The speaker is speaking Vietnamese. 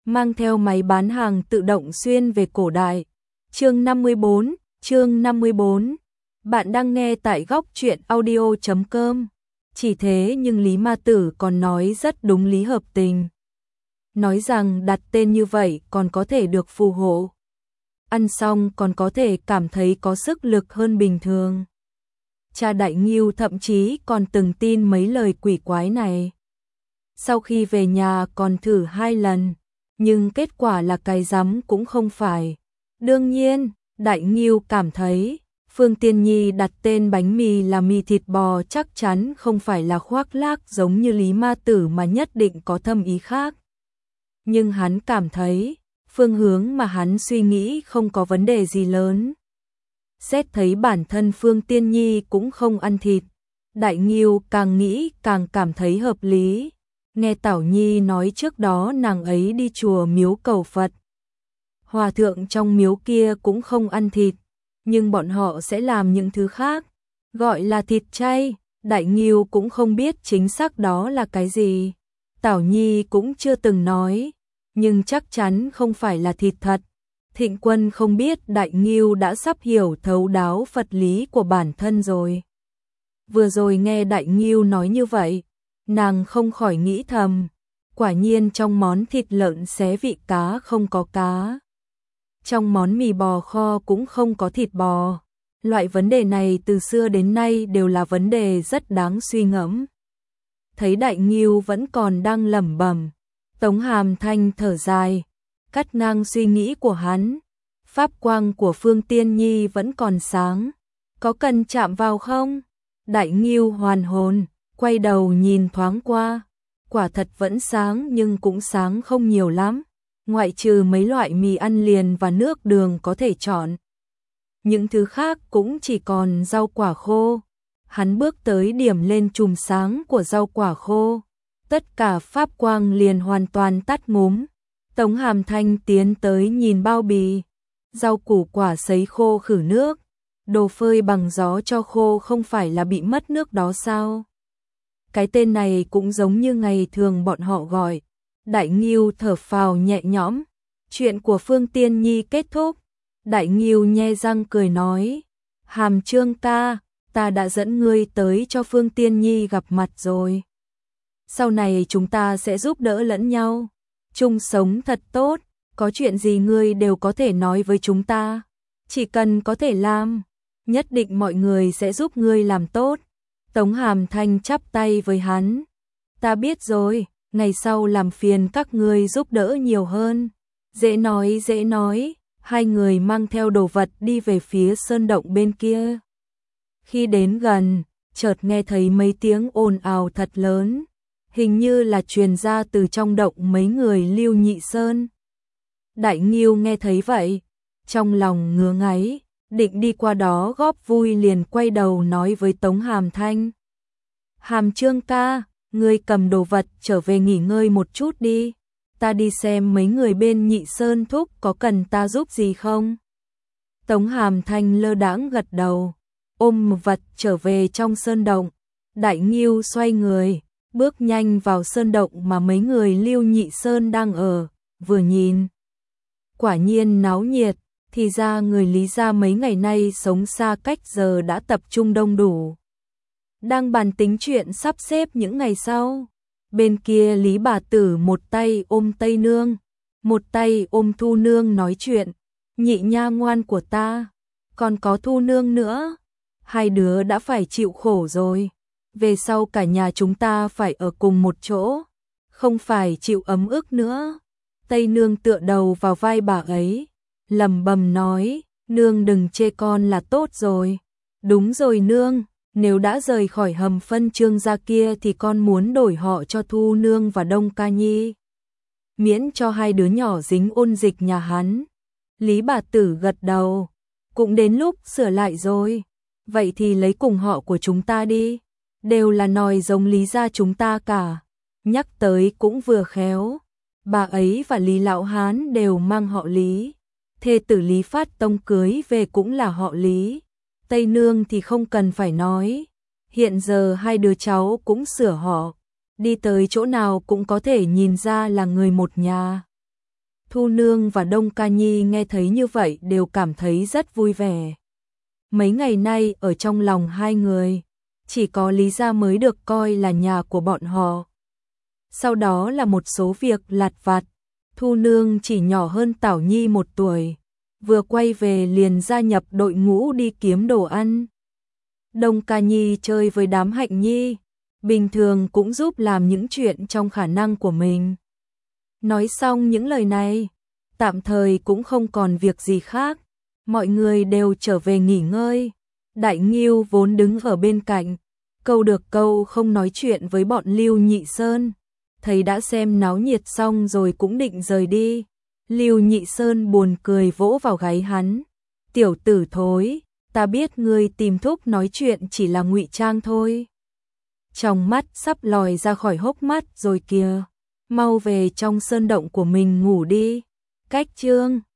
mang theo máy bán hàng tự động xuyên về cổ đại. Chương 54. Bạn đang nghe tại góc truyện audio.com. Chỉ thế nhưng Lý Ma Tử còn nói rất đúng lý hợp tình. Nói rằng đặt tên như vậy còn có thể được phù hộ. Ăn xong còn có thể cảm thấy có sức lực hơn bình thường. Cha Đại Ngưu thậm chí còn từng tin mấy lời quỷ quái này. Sau khi về nhà còn thử 2 lần, nhưng kết quả là cái rắm cũng không phải. Đương nhiên, Đại Ngưu cảm thấy Phương Tiên Nhi đặt tên bánh mì là mì thịt bò chắc chắn không phải là khoác lác giống như Lý Ma Tử mà nhất định có thâm ý khác. Nhưng hắn cảm thấy, phương hướng mà hắn suy nghĩ không có vấn đề gì lớn. Xét thấy bản thân Phương Tiên Nhi cũng không ăn thịt, Đại Ngưu càng nghĩ càng cảm thấy hợp lý. Nghe Tảo Nhi nói trước đó nàng ấy đi chùa miếu cầu Phật. Hòa thượng trong miếu kia cũng không ăn thịt, nhưng bọn họ sẽ làm những thứ khác, gọi là thịt chay. Đại Ngưu cũng không biết chính xác đó là cái gì. Tảo Nhi cũng chưa từng nói, nhưng chắc chắn không phải là thịt thật. Thịnh Quân không biết Đại Ngưu đã sắp hiểu thấu đáo Phật lý của bản thân rồi. Vừa rồi nghe Đại Ngưu nói như vậy, nàng không khỏi nghĩ thầm, quả nhiên trong món thịt lợn xé vị cá không có cá. Trong món mì bò kho cũng không có thịt bò. Loại vấn đề này từ xưa đến nay đều là vấn đề rất đáng suy ngẫm. Thấy Đại Ngưu vẫn còn đang lẩm bẩm, Tống Hàm Thanh thở dài, cắt ngang suy nghĩ của hắn. Pháp quang của Phương Tiên Nhi vẫn còn sáng, có cần chạm vào không? Đại Ngưu hoàn hồn, quay đầu nhìn thoáng qua, quả thật vẫn sáng nhưng cũng sáng không nhiều lắm, ngoại trừ mấy loại mì ăn liền và nước đường có thể chọn. Những thứ khác cũng chỉ còn rau quả khô. Hắn bước tới điểm lên chùm sáng của rau quả khô, tất cả pháp quang liền hoàn toàn tắt ngúm. Tống Hàm Thanh tiến tới nhìn bao bì, rau củ quả sấy khô khử nước, đồ phơi bằng gió cho khô không phải là bị mất nước đó sao? Cái tên này cũng giống như ngày thường bọn họ gọi. Đại Ngưu thở phào nhẹ nhõm, chuyện của Phương Tiên Nhi kết thúc. Đại Ngưu nhe răng cười nói, Hàm Trương ca, ta đã dẫn ngươi tới cho Phương Tiên Nhi gặp mặt rồi. Sau này chúng ta sẽ giúp đỡ lẫn nhau, chung sống thật tốt, có chuyện gì ngươi đều có thể nói với chúng ta. Chỉ cần có thể làm, nhất định mọi người sẽ giúp ngươi làm tốt. Tống Hàm Thanh chắp tay với hắn, ta biết rồi, ngày sau làm phiền các ngươi giúp đỡ nhiều hơn. Dễ nói. Hai người mang theo đồ vật đi về phía sơn động bên kia. Khi đến gần, chợt nghe thấy mấy tiếng ồn ào thật lớn, hình như là truyền ra từ trong động mấy người Lưu Nhị Sơn. Đại Ngưu nghe thấy vậy, trong lòng ngứa ngáy, định đi qua đó góp vui liền quay đầu nói với Tống Hàm Thanh. Hàm Trương ca, ngươi cầm đồ vật trở về nghỉ ngơi một chút đi. Ta đi xem mấy người bên Nhị Sơn thúc có cần ta giúp gì không? Tống Hàm Thanh lơ đãng gật đầu, ôm vật trở về trong sơn động. Đại Ngưu xoay người, bước nhanh vào sơn động mà mấy người Lưu Nhị Sơn đang ở, vừa nhìn. Quả nhiên náo nhiệt, thì ra người Lý gia mấy ngày nay sống xa cách giờ đã tập trung đông đủ. Đang bàn tính chuyện sắp xếp những ngày sau. Bên kia Lý bà tử một tay ôm Tây Nương, một tay ôm Thu Nương nói chuyện. Nhị nha ngoan của ta, còn có Thu Nương nữa. Hai đứa đã phải chịu khổ rồi. Về sau cả nhà chúng ta phải ở cùng một chỗ, không phải chịu ấm ức nữa. Tây Nương tựa đầu vào vai bà ấy, lẩm bẩm nói, nương đừng chê con là tốt rồi. Đúng rồi nương. Nếu đã rời khỏi hầm phân Trương gia kia thì con muốn đổi họ cho Thu Nương và Đông Ca Nhi. Miễn cho hai đứa nhỏ dính ôn dịch nhà hắn. Lý bà tử gật đầu. Cũng đến lúc sửa lại rồi. Vậy thì lấy cùng họ của chúng ta đi. Đều là nòi giống Lý gia chúng ta cả. Nhắc tới cũng vừa khéo. Bà ấy và Lý Lão Hán đều mang họ Lý. Thê tử Lý Phát Tông cưới về cũng là họ Lý. Tây Nương thì không cần phải nói, hiện giờ hai đứa cháu cũng sửa họ, đi tới chỗ nào cũng có thể nhìn ra là người một nhà. Thu Nương và Đông Ca Nhi nghe thấy như vậy đều cảm thấy rất vui vẻ. Mấy ngày nay ở trong lòng hai người, chỉ có Lý gia mới được coi là nhà của bọn họ. Sau đó là một số việc lặt vặt. Thu Nương chỉ nhỏ hơn Tảo Nhi 1 tuổi, vừa quay về liền gia nhập đội ngũ đi kiếm đồ ăn. Đông Ca Nhi chơi với đám Hạnh Nhi, bình thường cũng giúp làm những chuyện trong khả năng của mình. Nói xong những lời này, tạm thời cũng không còn việc gì khác, mọi người đều trở về nghỉ ngơi. Đại Ngưu vốn đứng ở bên cạnh, câu được câu không nói chuyện với bọn Lưu Nhị Sơn, thấy đã xem náo nhiệt xong rồi cũng định rời đi. Lưu Nhị Sơn buồn cười vỗ vào gáy hắn, tiểu tử thối, ta biết ngươi tìm thúc nói chuyện chỉ là ngụy trang thôi. Trong mắt sắp lòi ra khỏi hốc mắt rồi kìa, mau về trong sơn động của mình ngủ đi. Cách chương